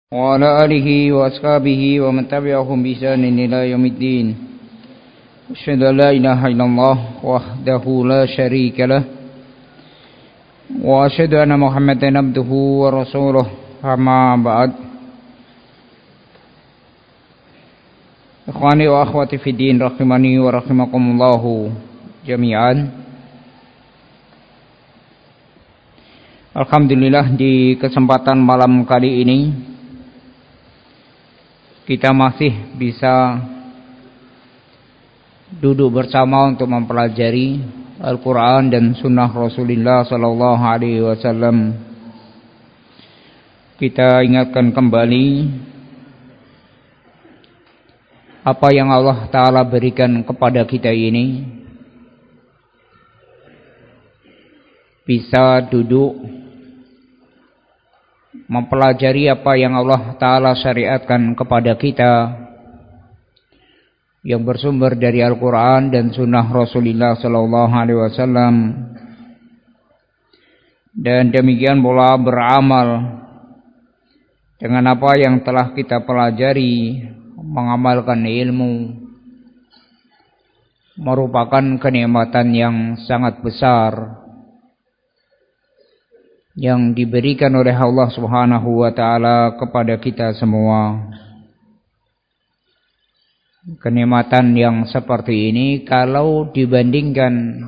وعلى آله وأصحابه ومن تبعهم بإحسان إلى يوم الدين. أشهد أن لا إله إلا الله وحده لا شريك له وأشهد أن محمدا عبده ورسوله. أما بعد. Ikhwani wa akhwati fi din rahimani wa rahimakumullahu jami'an. Alhamdulillah, di kesempatan malam kali ini kita masih bisa duduk bersama untuk mempelajari Al-Quran dan Sunnah Rasulullah Sallallahu Alaihi Wasallam. Kita ingatkan kembali apa yang Allah Ta'ala berikan kepada kita ini, bisa duduk mempelajari apa yang Allah Ta'ala syariatkan kepada kita yang bersumber dari Al-Quran dan Sunnah Rasulullah Sallallahu Alaihi Wasallam, dan demikian pula beramal dengan apa yang telah kita pelajari. Mengamalkan ilmu merupakan kenikmatan yang sangat besar yang diberikan oleh Allah Subhanahu wa taala kepada kita semua. Kenikmatan yang seperti ini kalau dibandingkan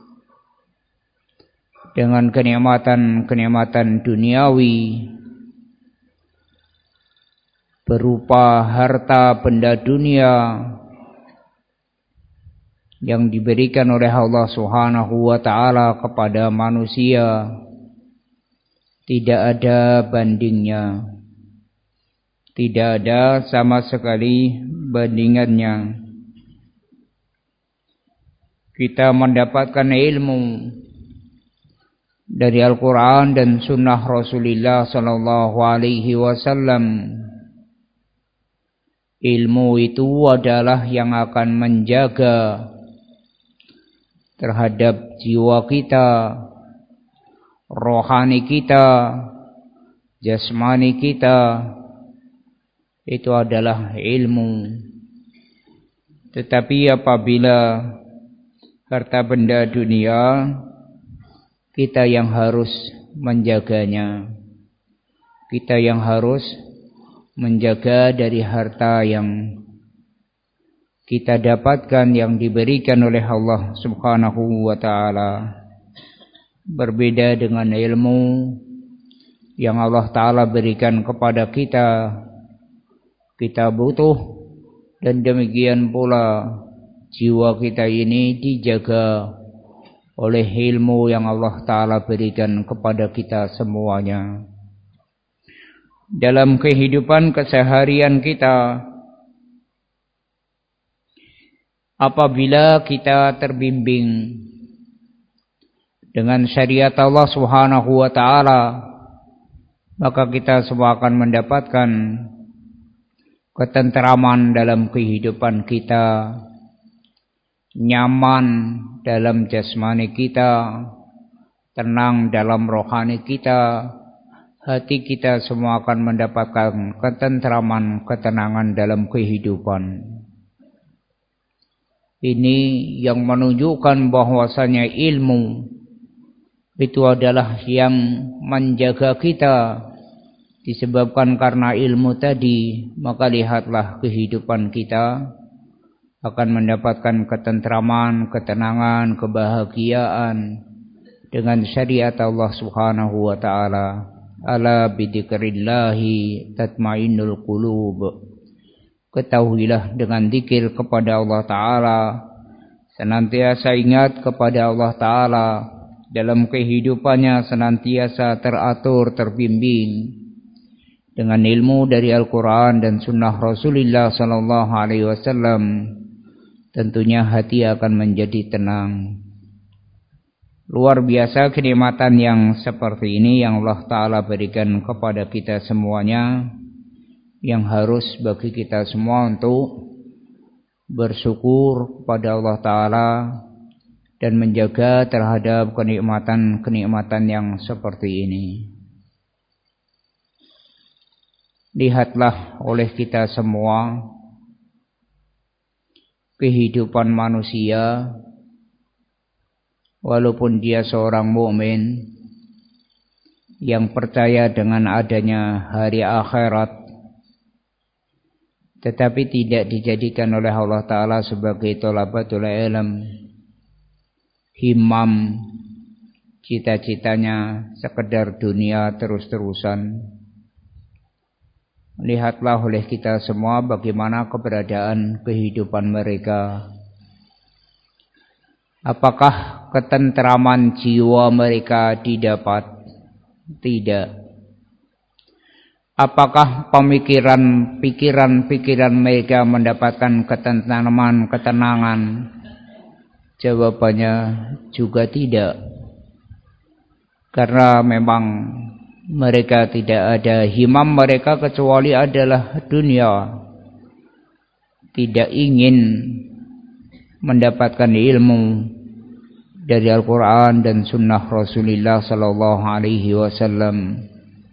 dengan kenikmatan duniawi berupa harta benda dunia yang diberikan oleh Allah Subhanahu wa taala kepada manusia, tidak ada bandingnya. Tidak ada sama sekali bandingannya. Kita mendapatkan ilmu dari Al-Quran dan Sunnah Rasulullah Sallallahu Alaihi Wasallam. Ilmu itu adalah yang akan menjaga terhadap jiwa kita, rohani kita, jasmani kita. Itu adalah ilmu. Tetapi apabila harta benda dunia, kita yang harus menjaganya. Kita yang harus menjaga dari harta yang kita dapatkan, yang diberikan oleh Allah Subhanahu wa taala. Berbeda dengan ilmu yang Allah Ta'ala berikan kepada kita, kita butuh, dan demikian pula jiwa kita ini dijaga oleh ilmu yang Allah Ta'ala berikan kepada kita semuanya. Dalam kehidupan keseharian kita, apabila kita terbimbing dengan syariat Allah Subhanahu wa taala, maka kita semua akan mendapatkan ketenteraman dalam kehidupan kita, nyaman dalam jasmani kita, tenang dalam rohani kita. Hati kita semua akan mendapatkan ketenteraman, ketenangan dalam kehidupan. Ini yang menunjukkan bahwasanya ilmu itu adalah yang menjaga kita. Disebabkan karena ilmu tadi, maka lihatlah kehidupan kita akan mendapatkan ketenteraman, ketenangan, kebahagiaan dengan syariat Allah Subhanahu wa taala. Ala bidzikrillahi tatmainnul qulub. Ketahuilah, dengan zikir kepada Allah Ta'ala, senantiasa ingat kepada Allah Ta'ala, dalam kehidupannya senantiasa teratur, terbimbing dengan ilmu dari Al-Quran dan Sunnah Rasulullah Sallallahu Alaihi Wasallam. Tentunya hati akan menjadi tenang. Luar biasa kenikmatan yang seperti ini yang Allah Ta'ala berikan kepada kita semuanya, yang harus bagi kita semua untuk bersyukur kepada Allah Ta'ala dan menjaga terhadap kenikmatan-kenikmatan yang seperti ini. Lihatlah oleh kita semua kehidupan manusia, walaupun dia seorang mukmin yang percaya dengan adanya hari akhirat, tetapi tidak dijadikan oleh Allah Ta'ala sebagai thalabatul ilm, himam, cita-citanya sekedar dunia terus-terusan. Lihatlah oleh kita semua bagaimana keberadaan kehidupan mereka. Apakah ketentraman jiwa mereka didapat? Tidak. Apakah pikiran mereka mendapatkan ketentraman, ketenangan? Jawabannya juga tidak. Karena memang mereka tidak ada himam mereka kecuali adalah dunia. Tidak ingin mendapatkan ilmu dari Al-Quran dan Sunnah Rasulullah Sallallahu Alaihi Wasallam.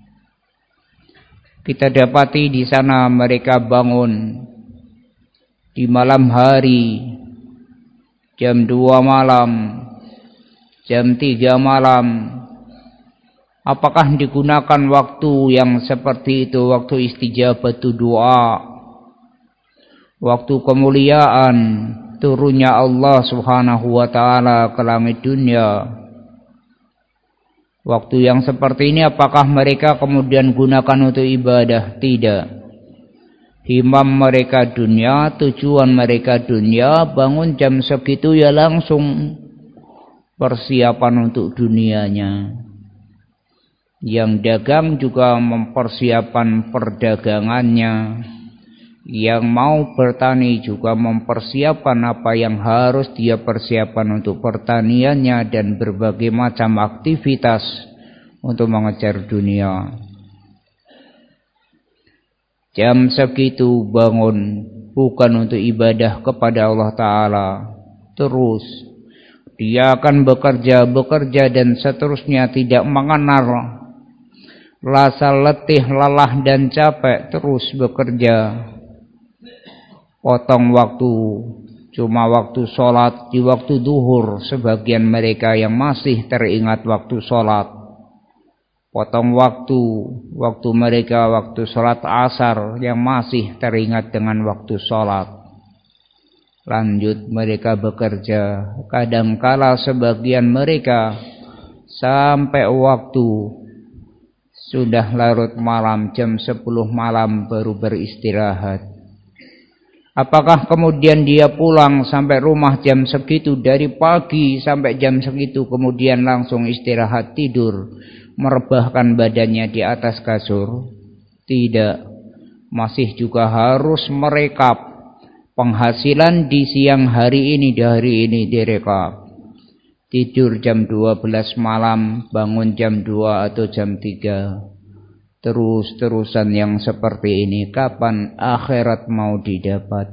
Kita dapati di sana mereka bangun di malam hari, jam 2 malam, jam 3 malam. Apakah digunakan waktu yang seperti itu, waktu istijabatu doa, waktu kemuliaan turunnya Allah Subhanahu wa taala ke langit dunia? Waktu yang seperti ini apakah mereka kemudian gunakan untuk ibadah? Tidak. Himam mereka dunia, tujuan mereka dunia, bangun jam segitu ya langsung persiapan untuk dunianya. Yang dagang juga mempersiapkan perdagangannya. Yang mau bertani juga mempersiapkan apa yang harus dia persiapkan untuk pertaniannya dan berbagai macam aktivitas untuk mengejar dunia. Jam segitu bangun bukan untuk ibadah kepada Allah Ta'ala. Terus dia akan bekerja dan seterusnya, tidak mengenal rasa letih, lelah dan capek, terus bekerja. Potong waktu, cuma waktu sholat di waktu duhur, sebagian mereka yang masih teringat waktu sholat. Potong waktu mereka waktu sholat asar yang masih teringat dengan waktu sholat. Lanjut mereka bekerja. Kadangkala sebagian mereka sampai waktu sudah larut malam, jam 10 malam baru beristirahat. Apakah kemudian dia pulang sampai rumah jam segitu, dari pagi sampai jam segitu, kemudian langsung istirahat tidur, merebahkan badannya di atas kasur? Tidak. Masih juga harus merekap penghasilan di siang hari ini, di hari ini direkap. Tidur jam 12 malam, bangun jam 2 atau jam 3. Terus-terusan yang seperti ini, kapan akhirat mau didapat?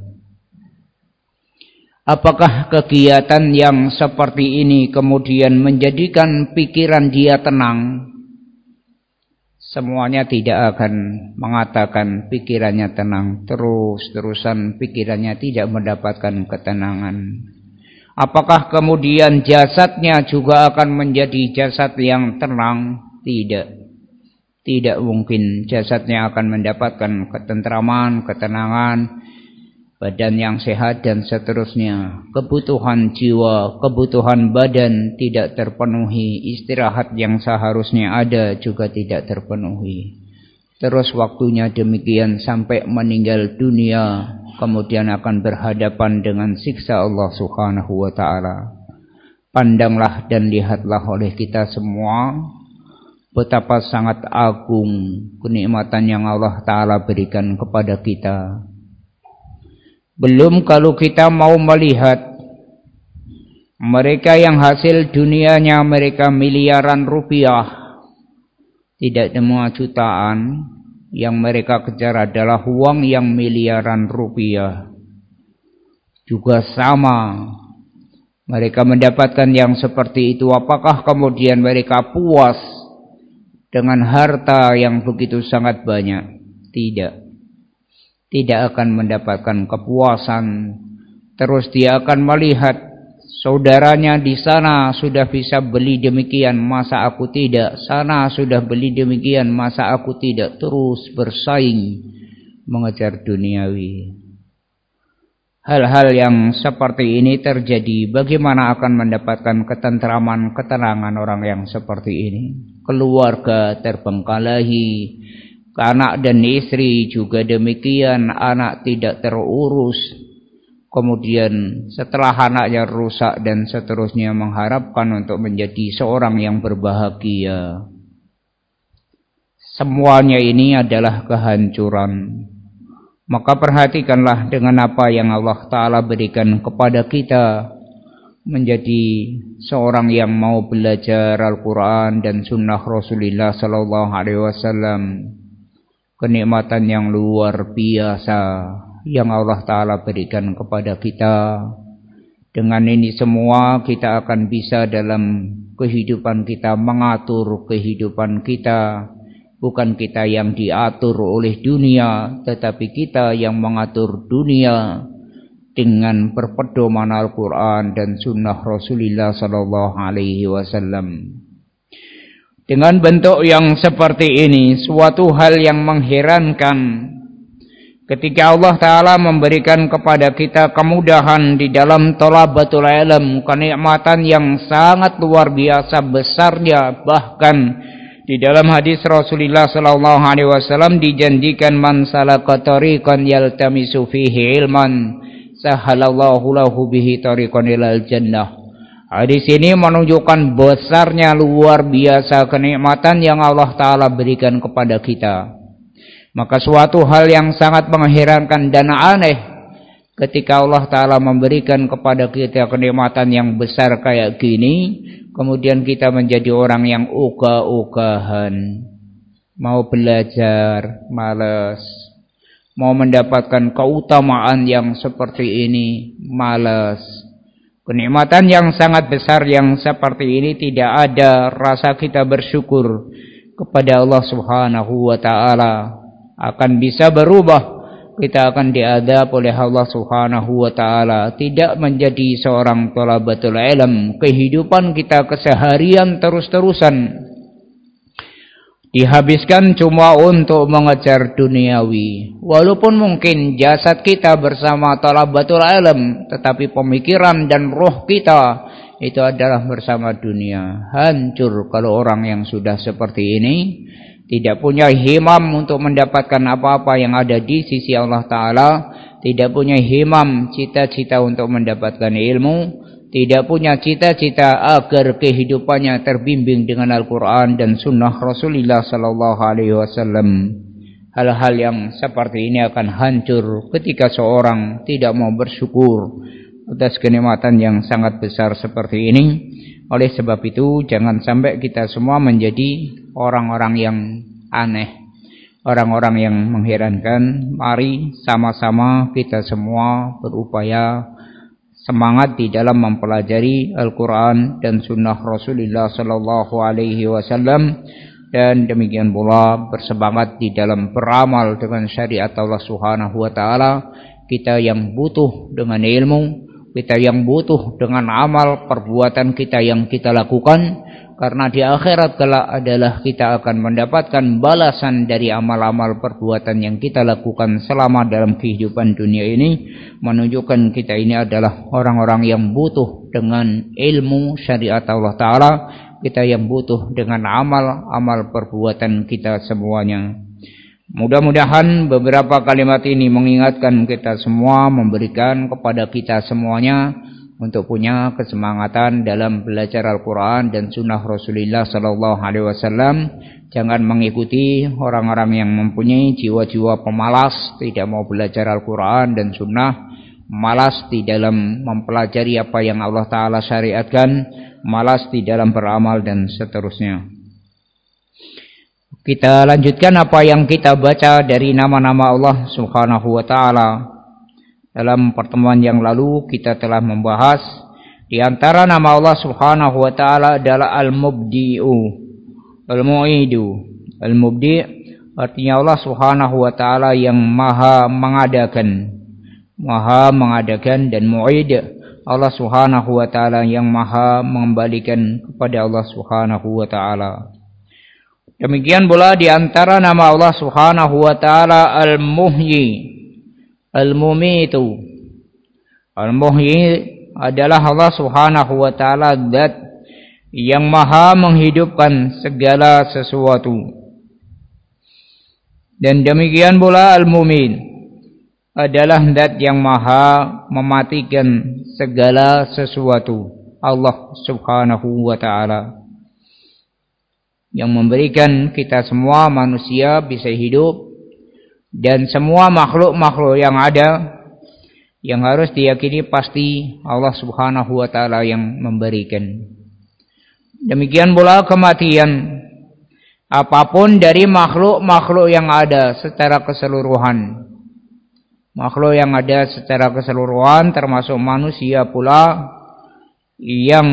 Apakah kegiatan yang seperti ini kemudian menjadikan pikiran dia tenang? Semuanya tidak akan mengatakan pikirannya tenang. Terus-terusan pikirannya tidak mendapatkan ketenangan. Apakah kemudian jasadnya juga akan menjadi jasad yang tenang? Tidak. Tidak mungkin jasadnya akan mendapatkan ketentraman, ketenangan, badan yang sehat dan seterusnya. Kebutuhan jiwa, kebutuhan badan tidak terpenuhi, istirahat yang seharusnya ada juga tidak terpenuhi. Terus waktunya demikian sampai meninggal dunia, kemudian akan berhadapan dengan siksa Allah Subhanahu wa taala. Pandanglah dan lihatlah oleh kita semua betapa sangat agung kenikmatan yang Allah Ta'ala berikan kepada kita. Belum kalau kita mau melihat mereka yang hasil dunianya mereka miliaran rupiah, tidak semua jutaan. Yang mereka kejar adalah uang yang miliaran rupiah. Juga sama, mereka mendapatkan yang seperti itu. Apakah kemudian mereka puas dengan harta yang begitu sangat banyak? Tidak akan mendapatkan kepuasan. Terus dia akan melihat saudaranya di sana sudah bisa beli demikian, masa aku tidak? Sana sudah beli demikian, masa aku tidak? Terus bersaing mengejar duniawi. Hal-hal yang seperti ini terjadi, bagaimana akan mendapatkan ketentraman, ketenangan orang yang seperti ini? Keluarga terbengkalahi, anak dan istri juga demikian, anak tidak terurus. Kemudian setelah anaknya rusak dan seterusnya mengharapkan untuk menjadi seorang yang berbahagia. Semuanya ini adalah kehancuran. Maka perhatikanlah dengan apa yang Allah Ta'ala berikan kepada kita, menjadi seorang yang mau belajar Al-Quran dan Sunnah Rasulullah Sallallahu Alaihi Wasallam. Kenikmatan yang luar biasa yang Allah Ta'ala berikan kepada kita. Dengan ini semua kita akan bisa dalam kehidupan kita mengatur kehidupan kita. Bukan kita yang diatur oleh dunia, tetapi kita yang mengatur dunia dengan berpedoman Al-Quran dan Sunnah Rasulullah Sallallahu Alaihi Wasallam. Dengan bentuk yang seperti ini, suatu hal yang mengherankan ketika Allah Ta'ala memberikan kepada kita kemudahan di dalam thalabatul ilm, kenikmatan yang sangat luar biasa besarnya. Bahkan di dalam hadis Rasulullah sallallahu alaihi wasallam dijanjikan man salaka tariqan yaltamisu fihi ilman sahalallahu lahu bihi tariqan ilal jannah. Hadis ini menunjukkan besarnya luar biasa kenikmatan yang Allah Ta'ala berikan kepada kita. Maka suatu hal yang sangat mengherankan dan aneh ketika Allah Ta'ala memberikan kepada kita kenikmatan yang besar kayak gini, kemudian kita menjadi orang yang ogah-ogahan, mau belajar, malas, mau mendapatkan keutamaan yang seperti ini, malas. Kenikmatan yang sangat besar yang seperti ini tidak ada rasa kita bersyukur kepada Allah Subhanahu wa Ta'ala. Akan bisa berubah. Kita akan diadab oleh Allah Subhanahu wa Ta'ala. Tidak menjadi seorang thalabatul ilm. Kehidupan kita keseharian terus-terusan dihabiskan cuma untuk mengejar duniawi. Walaupun mungkin jasad kita bersama thalabatul ilm, tetapi pemikiran dan roh kita itu adalah bersama dunia. Hancur kalau orang yang sudah seperti ini, tidak punya himam untuk mendapatkan apa-apa yang ada di sisi Allah Ta'ala, tidak punya himam, cita-cita untuk mendapatkan ilmu, tidak punya cita-cita agar kehidupannya terbimbing dengan Al-Quran dan Sunnah Rasulullah Sallallahu Alaihi Wasallam. Hal-hal yang seperti ini akan hancur ketika seorang tidak mau bersyukur atas kenikmatan yang sangat besar seperti ini. Oleh sebab itu, jangan sampai kita semua menjadi orang-orang yang aneh, orang-orang yang mengherankan. Mari sama-sama kita semua berupaya semangat di dalam mempelajari Al-Quran dan Sunnah Rasulullah Sallallahu Alaihi Wasallam, dan demikian pula bersemangat di dalam beramal dengan syariat Allah Subhanahu Wa Taala. Kita yang butuh dengan ilmu, kita yang butuh dengan amal perbuatan kita yang kita lakukan, karena di akhirat kelak adalah kita akan mendapatkan balasan dari amal-amal perbuatan yang kita lakukan selama dalam kehidupan dunia ini, menunjukkan kita ini adalah orang-orang yang butuh dengan ilmu syariat Allah Ta'ala, kita yang butuh dengan amal-amal perbuatan kita semuanya. Mudah-mudahan beberapa kalimat ini mengingatkan kita semua, memberikan kepada kita semuanya untuk punya kesemangatan dalam belajar Al-Quran dan Sunnah Rasulullah Sallallahu Alaihi Wasallam. Jangan mengikuti orang-orang yang mempunyai jiwa-jiwa pemalas, tidak mau belajar Al-Quran dan Sunnah, malas di dalam mempelajari apa yang Allah Ta'ala syariatkan, malas di dalam beramal dan seterusnya. Kita lanjutkan apa yang kita baca dari nama-nama Allah Subhanahu wa Ta'ala. Dalam pertemuan yang lalu kita telah membahas di antara nama Allah Subhanahu wa Ta'ala adalah Al-Mubdi'u, Al-Mu'idu. Al-Mubdi' Artinya Allah Subhanahu wa taala yang maha mengadakan dan mu'id. Allah Subhanahu wa taala yang maha mengembalikan kepada Allah Subhanahu wa taala. Demikian pula di antara nama Allah Subhanahu wa taala Al-Muhyi, Al-Mumitu. Al-Muhyi adalah Allah Subhanahu wa taala zat yang maha menghidupkan segala sesuatu. Dan demikian pula Al-Mumit adalah zat yang maha mematikan segala sesuatu. Allah Subhanahu wa taala yang memberikan kita semua manusia bisa hidup, dan semua makhluk-makhluk yang ada yang harus diyakini pasti Allah Subhanahu wa taala yang memberikan. Demikian pula kematian. Apapun dari makhluk-makhluk yang ada secara keseluruhan. Makhluk yang ada secara keseluruhan termasuk manusia pula yang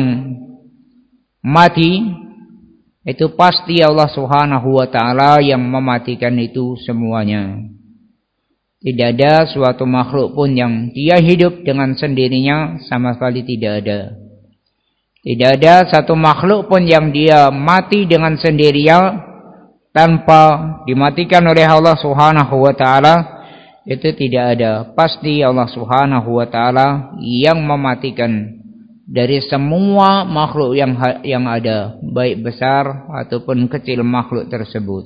mati, itu pasti Allah Subhanahu wa taala yang mematikan itu semuanya. Tidak ada suatu makhluk pun yang dia hidup dengan sendirinya, sama sekali tidak ada. Tidak ada satu makhluk pun yang dia mati dengan sendirinya tanpa dimatikan oleh Allah Subhanahu wa taala, itu tidak ada. Pasti Allah Subhanahu wa taala yang mematikan dari semua makhluk yang ada, baik besar ataupun kecil makhluk tersebut.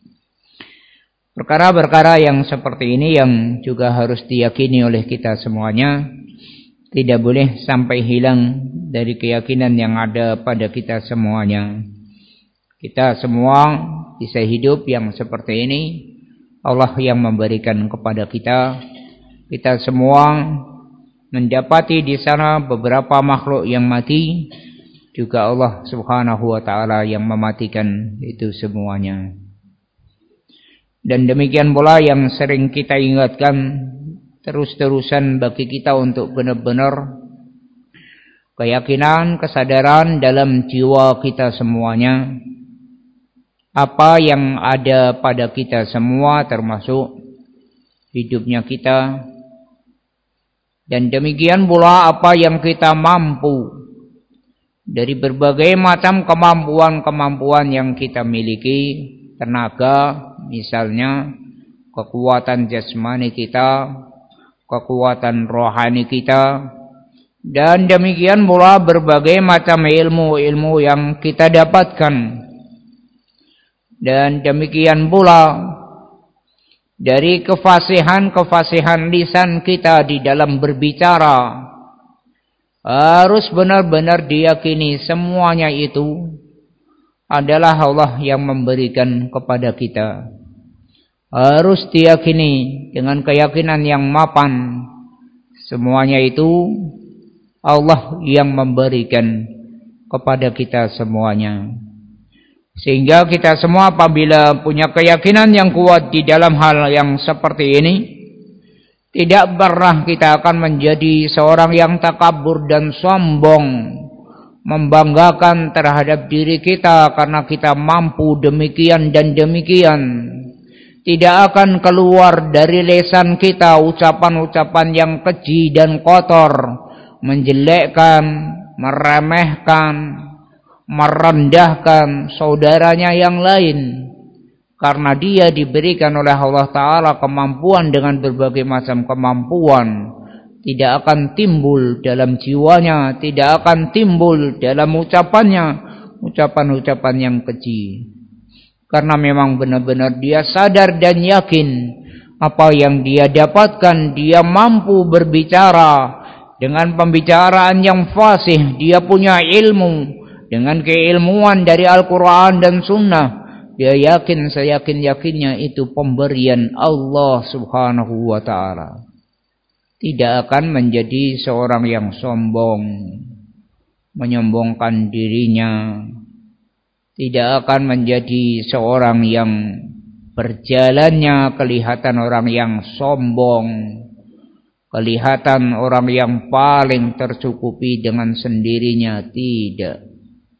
Perkara-perkara yang seperti ini yang juga harus diyakini oleh kita semuanya, tidak boleh sampai hilang dari keyakinan yang ada pada kita semuanya. Kita semua bisa hidup yang seperti ini, Allah yang memberikan kepada kita. Kita semua mendapati di sana beberapa makhluk yang mati, juga Allah Subhanahu wa taala yang mematikan itu semuanya. Dan demikian pula yang sering kita ingatkan terus-terusan bagi kita untuk benar-benar keyakinan, kesadaran dalam jiwa kita semuanya, apa yang ada pada kita semua termasuk hidupnya kita. Dan demikian pula apa yang kita mampu dari berbagai macam kemampuan-kemampuan yang kita miliki, tenaga misalnya, kekuatan jasmani kita, kekuatan rohani kita, dan demikian pula berbagai macam ilmu-ilmu yang kita dapatkan. Dan demikian pula dari kefasihan lisan kita di dalam berbicara, harus benar-benar diyakini semuanya itu adalah Allah yang memberikan kepada kita. Harus diyakini dengan keyakinan yang mapan, semuanya itu Allah yang memberikan kepada kita semuanya. Sehingga kita semua apabila punya keyakinan yang kuat di dalam hal yang seperti ini, tidak pernah kita akan menjadi seorang yang takabur dan sombong, membanggakan terhadap diri kita karena kita mampu demikian dan demikian. Tidak akan keluar dari lisan kita ucapan-ucapan yang keji dan kotor, menjelekkan, meremehkan, merendahkan saudaranya yang lain, karena dia diberikan oleh Allah Ta'ala kemampuan dengan berbagai macam kemampuan. Tidak akan timbul dalam jiwanya, tidak akan timbul dalam ucapannya ucapan-ucapan yang keji, karena memang benar-benar dia sadar dan yakin apa yang dia dapatkan. Dia mampu berbicara dengan pembicaraan yang fasih, dia punya ilmu dengan keilmuan dari Al-Quran dan Sunnah. Dia yakin seyakin-yakinnya itu pemberian Allah Subhanahu wa ta'ala. Tidak akan menjadi seorang yang sombong, menyombongkan dirinya. Tidak akan menjadi seorang yang berjalannya kelihatan orang yang sombong, kelihatan orang yang paling tercukupi dengan sendirinya. Tidak.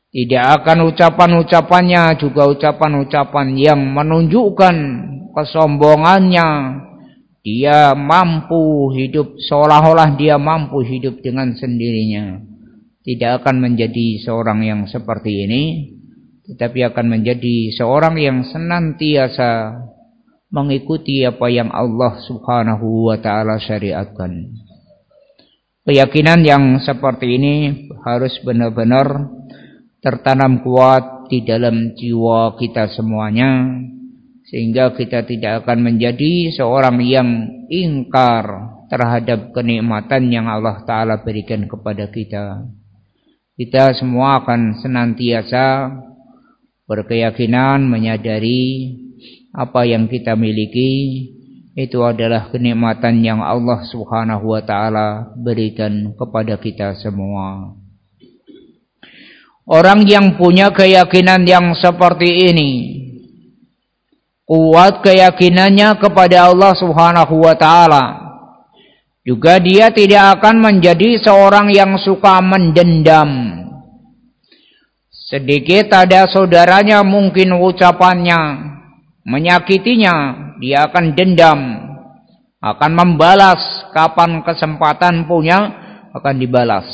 Tidak akan ucapan-ucapannya juga ucapan-ucapan yang menunjukkan kesombongannya. Dia mampu hidup seolah-olah dia mampu hidup dengan sendirinya. Tidak akan menjadi seorang yang seperti ini, tetapi akan menjadi seorang yang senantiasa mengikuti apa yang Allah Subhanahu wa taala syariatkan. Keyakinan yang seperti ini harus benar-benar tertanam kuat di dalam jiwa kita semuanya, sehingga kita tidak akan menjadi seorang yang ingkar terhadap kenikmatan yang Allah Ta'ala berikan kepada kita. Kita semua akan senantiasa berkeyakinan, menyadari apa yang kita miliki itu adalah kenikmatan yang Allah Subhanahu wa Ta'ala berikan kepada kita semua. Orang yang punya keyakinan yang seperti ini, kuat keyakinannya kepada Allah Subhanahu wa Ta'ala, juga dia tidak akan menjadi seorang yang suka mendendam. Sedikit ada saudaranya mungkin ucapannya menyakitinya, dia akan dendam, akan membalas. Kapan kesempatan punya akan dibalas.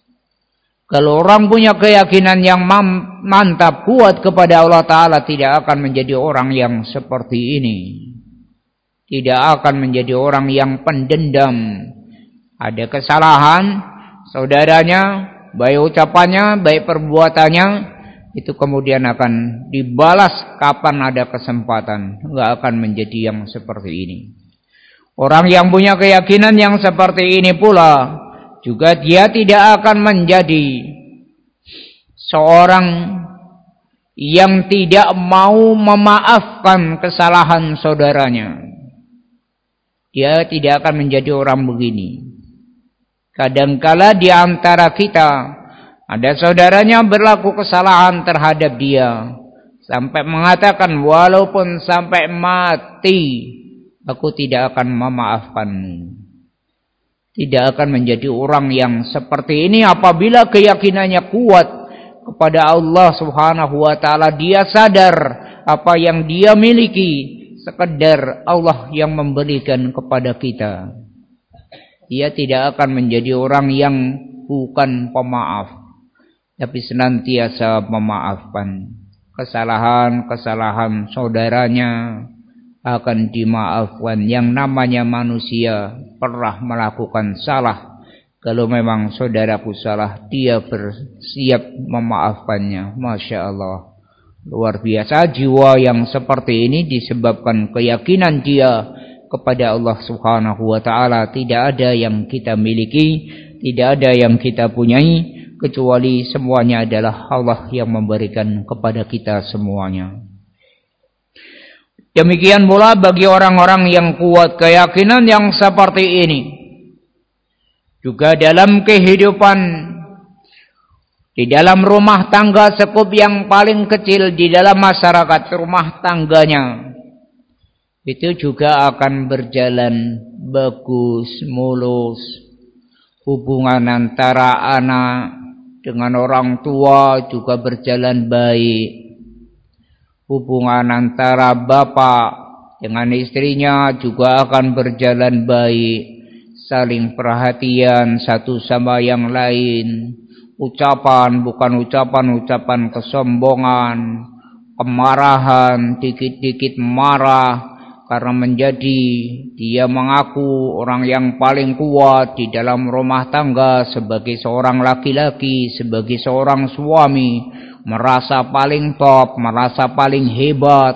Kalau orang punya keyakinan yang mantap, kuat kepada Allah Ta'ala, tidak akan menjadi orang yang seperti ini. Tidak akan menjadi orang yang pendendam. Ada kesalahan saudaranya, baik ucapannya, baik perbuatannya, itu kemudian akan dibalas kapan ada kesempatan. Enggak akan menjadi yang seperti ini. Orang yang punya keyakinan yang seperti ini pula, juga dia tidak akan menjadi seorang yang tidak mau memaafkan kesalahan saudaranya. Dia tidak akan menjadi orang begini. Kadangkala di antara kita ada saudaranya berlaku kesalahan terhadap dia, sampai mengatakan, walaupun sampai mati aku tidak akan memaafkanmu. Tidak akan menjadi orang yang seperti ini apabila keyakinannya kuat kepada Allah Subhanahu wa Ta'ala. Dia sadar apa yang dia miliki sekedar Allah yang memberikan kepada kita. Dia tidak akan menjadi orang yang bukan pemaaf, tapi senantiasa memaafkan. Kesalahan-kesalahan saudaranya akan dimaafkan. Yang namanya manusia pernah melakukan salah. Kalau memang saudaraku salah, dia bersiap memaafkannya. Masya Allah, luar biasa. Jiwa yang seperti ini disebabkan keyakinan dia kepada Allah Subhanahu wa Ta'ala. Tidak ada yang kita miliki, tidak ada yang kita punyai, kecuali semuanya adalah Allah yang memberikan kepada kita semuanya. Demikian pula bagi orang-orang yang kuat keyakinan yang seperti ini, juga dalam kehidupan, di dalam rumah tangga sekup yang paling kecil di dalam masyarakat, rumah tangganya itu juga akan berjalan bagus, mulus. Hubungan antara anak dengan orang tua juga berjalan baik. Hubungan antara bapak dengan istrinya juga akan berjalan baik. Saling perhatian satu sama yang lain. Ucapan bukan ucapan-ucapan kesombongan, kemarahan, dikit-dikit marah karena menjadi dia mengaku orang yang paling kuat di dalam rumah tangga sebagai seorang laki-laki, sebagai seorang suami, merasa paling top, merasa paling hebat.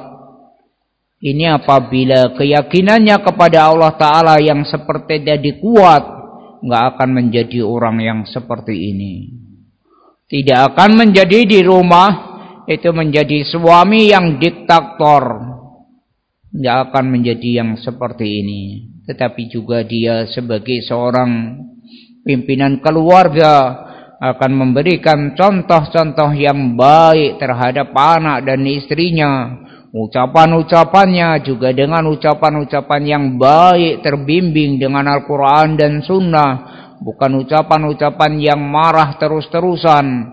Ini apabila keyakinannya kepada Allah Ta'ala yang seperti jadi kuat, enggak akan menjadi orang yang seperti ini. Tidak akan menjadi di rumah itu menjadi suami yang diktator. Enggak akan menjadi yang seperti ini. Tetapi juga dia sebagai seorang pimpinan keluarga akan memberikan contoh-contoh yang baik terhadap anak dan istrinya. Ucapan-ucapannya juga dengan ucapan-ucapan yang baik, terbimbing dengan Al-Quran dan Sunnah. Bukan ucapan-ucapan yang marah terus-terusan.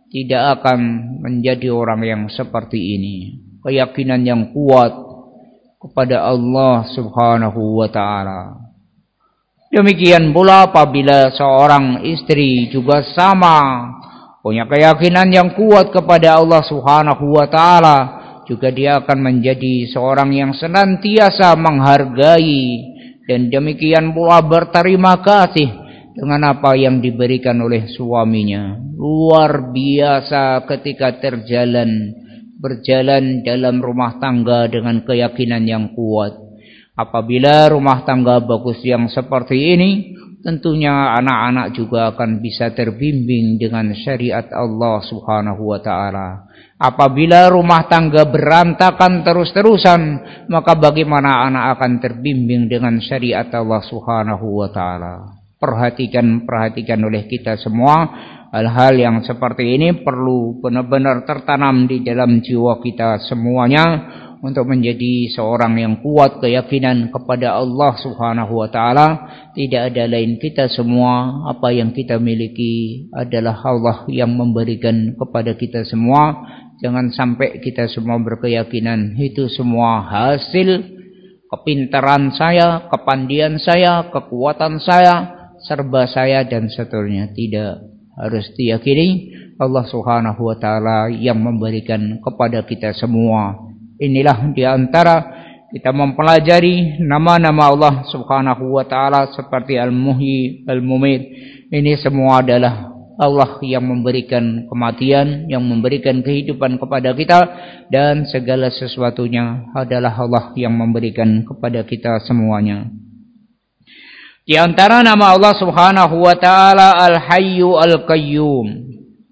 tidak akan menjadi orang yang seperti ini. Keyakinan yang kuat kepada Allah Subhanahu wa ta'ala. Demikian pula apabila seorang istri juga sama, punya keyakinan yang kuat kepada Allah Subhanahu wa ta'ala, juga dia akan menjadi seorang yang senantiasa menghargai dan demikian pula berterima kasih dengan apa yang diberikan oleh suaminya. Luar biasa ketika berjalan dalam rumah tangga dengan keyakinan yang kuat. Apabila rumah tangga bagus yang seperti ini, tentunya anak-anak juga akan bisa terbimbing dengan syariat Allah Subhanahu wa ta'ala. Apabila rumah tangga berantakan terus-terusan, maka bagaimana anak akan terbimbing dengan syariat Allah Subhanahu wa ta'ala. Perhatikan oleh kita semua, hal-hal yang seperti ini perlu benar-benar tertanam di dalam jiwa kita semuanya, untuk menjadi seorang yang kuat keyakinan kepada Allah Subhanahu wa ta'ala. Tidak ada lain kita semua, apa yang kita miliki adalah Allah yang memberikan kepada kita semua. Jangan sampai kita semua berkeyakinan itu semua hasil kepintaran saya, kepandian saya, kekuatan saya, serba saya dan seterusnya. Tidak, harus diyakini Allah Subhanahu wa ta'ala yang memberikan kepada kita semua. Inilah diantara kita mempelajari nama-nama Allah Subhanahu wa ta'ala seperti Al-Muhyi, Al-Mumit. Ini semua adalah Allah yang memberikan kematian, yang memberikan kehidupan kepada kita, dan segala sesuatunya adalah Allah yang memberikan kepada kita semuanya. Di antara nama Allah Subhanahu wa ta'ala Al-Hayyu Al-Qayyum.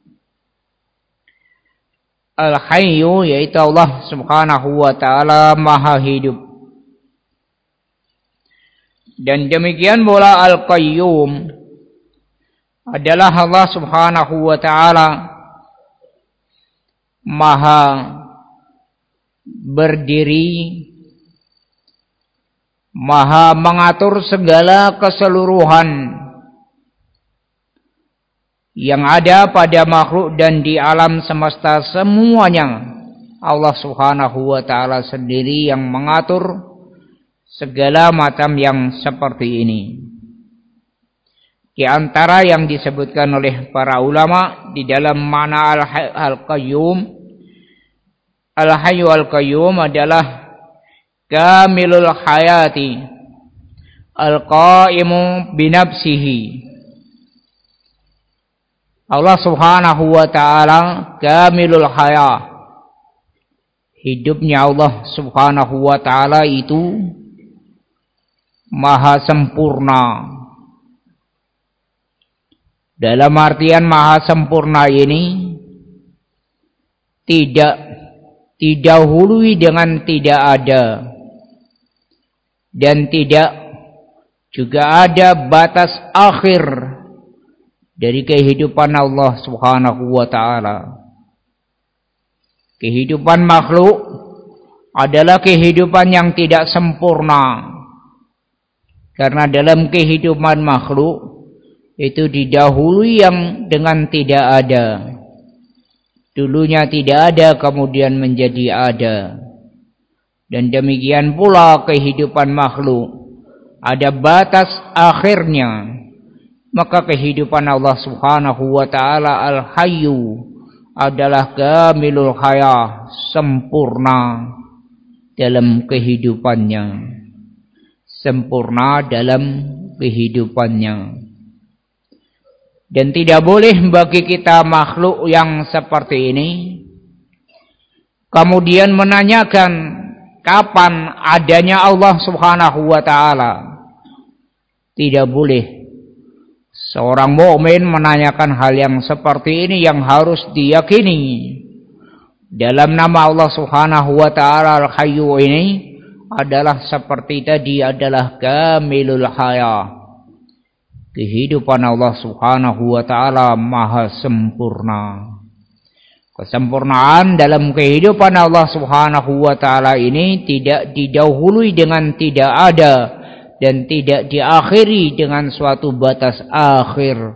Al-Hayyu yaitu Allah Subhanahu wa ta'ala Maha Hidup. Dan demikian pula Al-Qayyum adalah Allah Subhanahu wa ta'ala Maha berdiri, Maha mengatur segala keseluruhan yang ada pada makhluk dan di alam semesta semuanya. Allah Subhanahu wa ta'ala sendiri yang mengatur segala macam yang seperti ini. Di antara yang disebutkan oleh para ulama di dalam makna Al-Qayyum, Al-Hayyu Al-Qayyum adalah kamilul hayati, al-qaimu binafsihi. Allah Subhanahu wa ta'ala kamilul haya. Hidupnya Allah Subhanahu wa ta'ala itu maha sempurna. Dalam artian maha sempurna ini tidak didahului dengan tidak ada, dan tidak juga ada batas akhir dari kehidupan Allah Subhanahu wa ta'ala. Kehidupan makhluk adalah kehidupan yang tidak sempurna. Karena dalam kehidupan makhluk itu didahului yang dengan tidak ada. Dulunya tidak ada, kemudian menjadi ada. Dan demikian pula kehidupan makhluk ada batas akhirnya. Maka kehidupan Allah Subhanahu wa ta'ala Al-Hayyu adalah kamilul haya, sempurna dalam kehidupannya. Sempurna dalam kehidupannya. Dan tidak boleh bagi kita makhluk yang seperti ini kemudian menanyakan kapan adanya Allah Subhanahu wa ta'ala. Tidak boleh seorang mukmin menanyakan hal yang seperti ini, yang harus diyakini dalam nama Allah Subhanahu wa ta'ala Al-Hayyu ini adalah seperti tadi, adalah kamilul haya. Kehidupan Allah Subhanahu wa ta'ala maha sempurna. Kesempurnaan dalam kehidupan Allah Subhanahu wa ta'ala ini tidak didahului dengan tidak ada, dan tidak diakhiri dengan suatu batas akhir.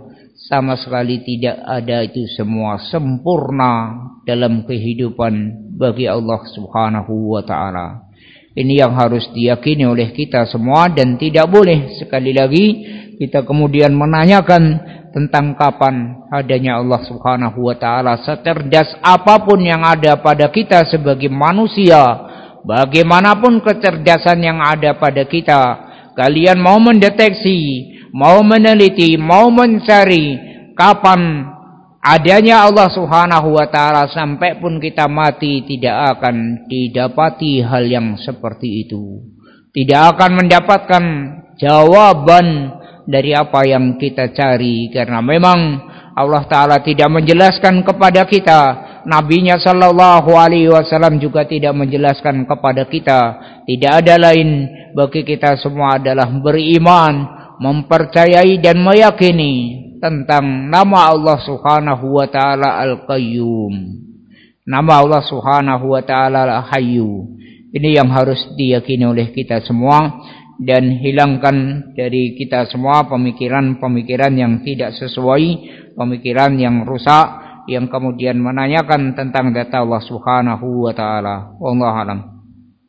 sama sekali tidak ada itu semua sempurna dalam kehidupan bagi Allah Subhanahu wa ta'ala. Ini yang harus diyakini oleh kita semua, dan tidak boleh sekali lagi kita kemudian menanyakan tentang kapan adanya Allah Subhanahu wa ta'ala. Secerdas apapun yang ada pada kita sebagai manusia, bagaimanapun kecerdasan yang ada pada kita, kalian mau mendeteksi, mau meneliti, mau mencari kapan adanya Allah Subhanahu wa ta'ala, sampai pun kita mati tidak akan didapati hal yang seperti itu. Tidak akan mendapatkan jawaban dari apa yang kita cari, karena memang Allah Ta'ala tidak menjelaskan kepada kita, Nabi-Nya Sallallahu Alaihi Wasallam juga tidak menjelaskan kepada kita. Tidak ada lain bagi kita semua adalah beriman, mempercayai dan meyakini tentang nama Allah Subhanahu wa ta'ala Al-Qayyum, nama Allah Subhanahu wa ta'ala Al-Hayyu. Ini yang harus diyakini oleh kita semua, dan hilangkan dari kita semua pemikiran-pemikiran yang tidak sesuai, pemikiran yang rusak, yang kemudian menanyakan tentang data Allah Subhanahu wa ta'ala. Wallahu a'lam.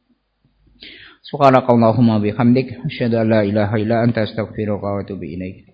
Subhanakallahumma bihamdik, asyhadu an la ilaha illa anta, astaghfiruka wa atubu ilaik.